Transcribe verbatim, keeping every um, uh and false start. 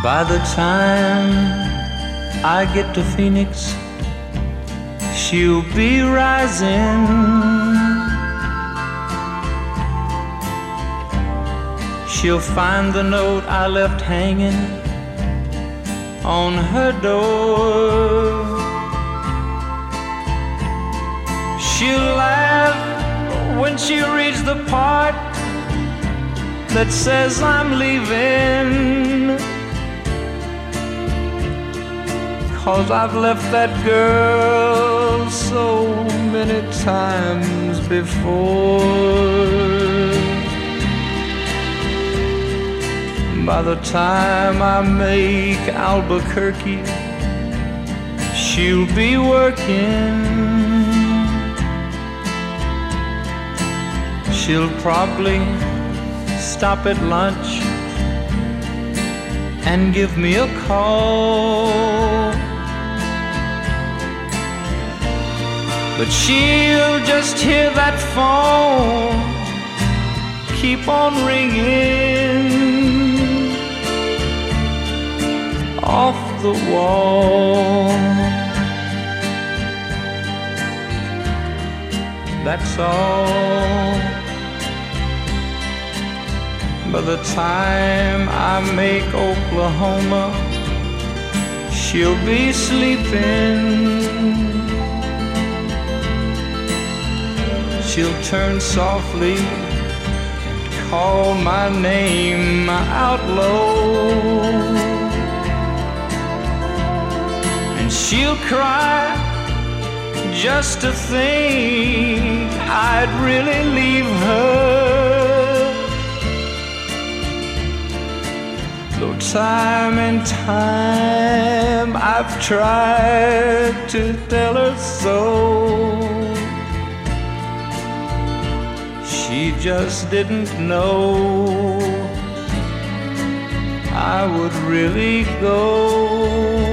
By the time I get to Phoenix, she'll be rising. She'll find the note I left hanging on her door. She'll laugh when she reads the part that says I'm leaving, 'cause I've left that girl so many times before. By the time I make Albuquerque, she'll be working. She'll probably stop at lunch and give me a call, but she'll just hear that phone keep on ringing off the wall. That's all. By the time I make Oklahoma, she'll be sleeping. She'll turn softly and call my name out low, and she'll cry just to think I'd really leave her. Though time and time I've tried to tell her so, she just didn't know I would really go.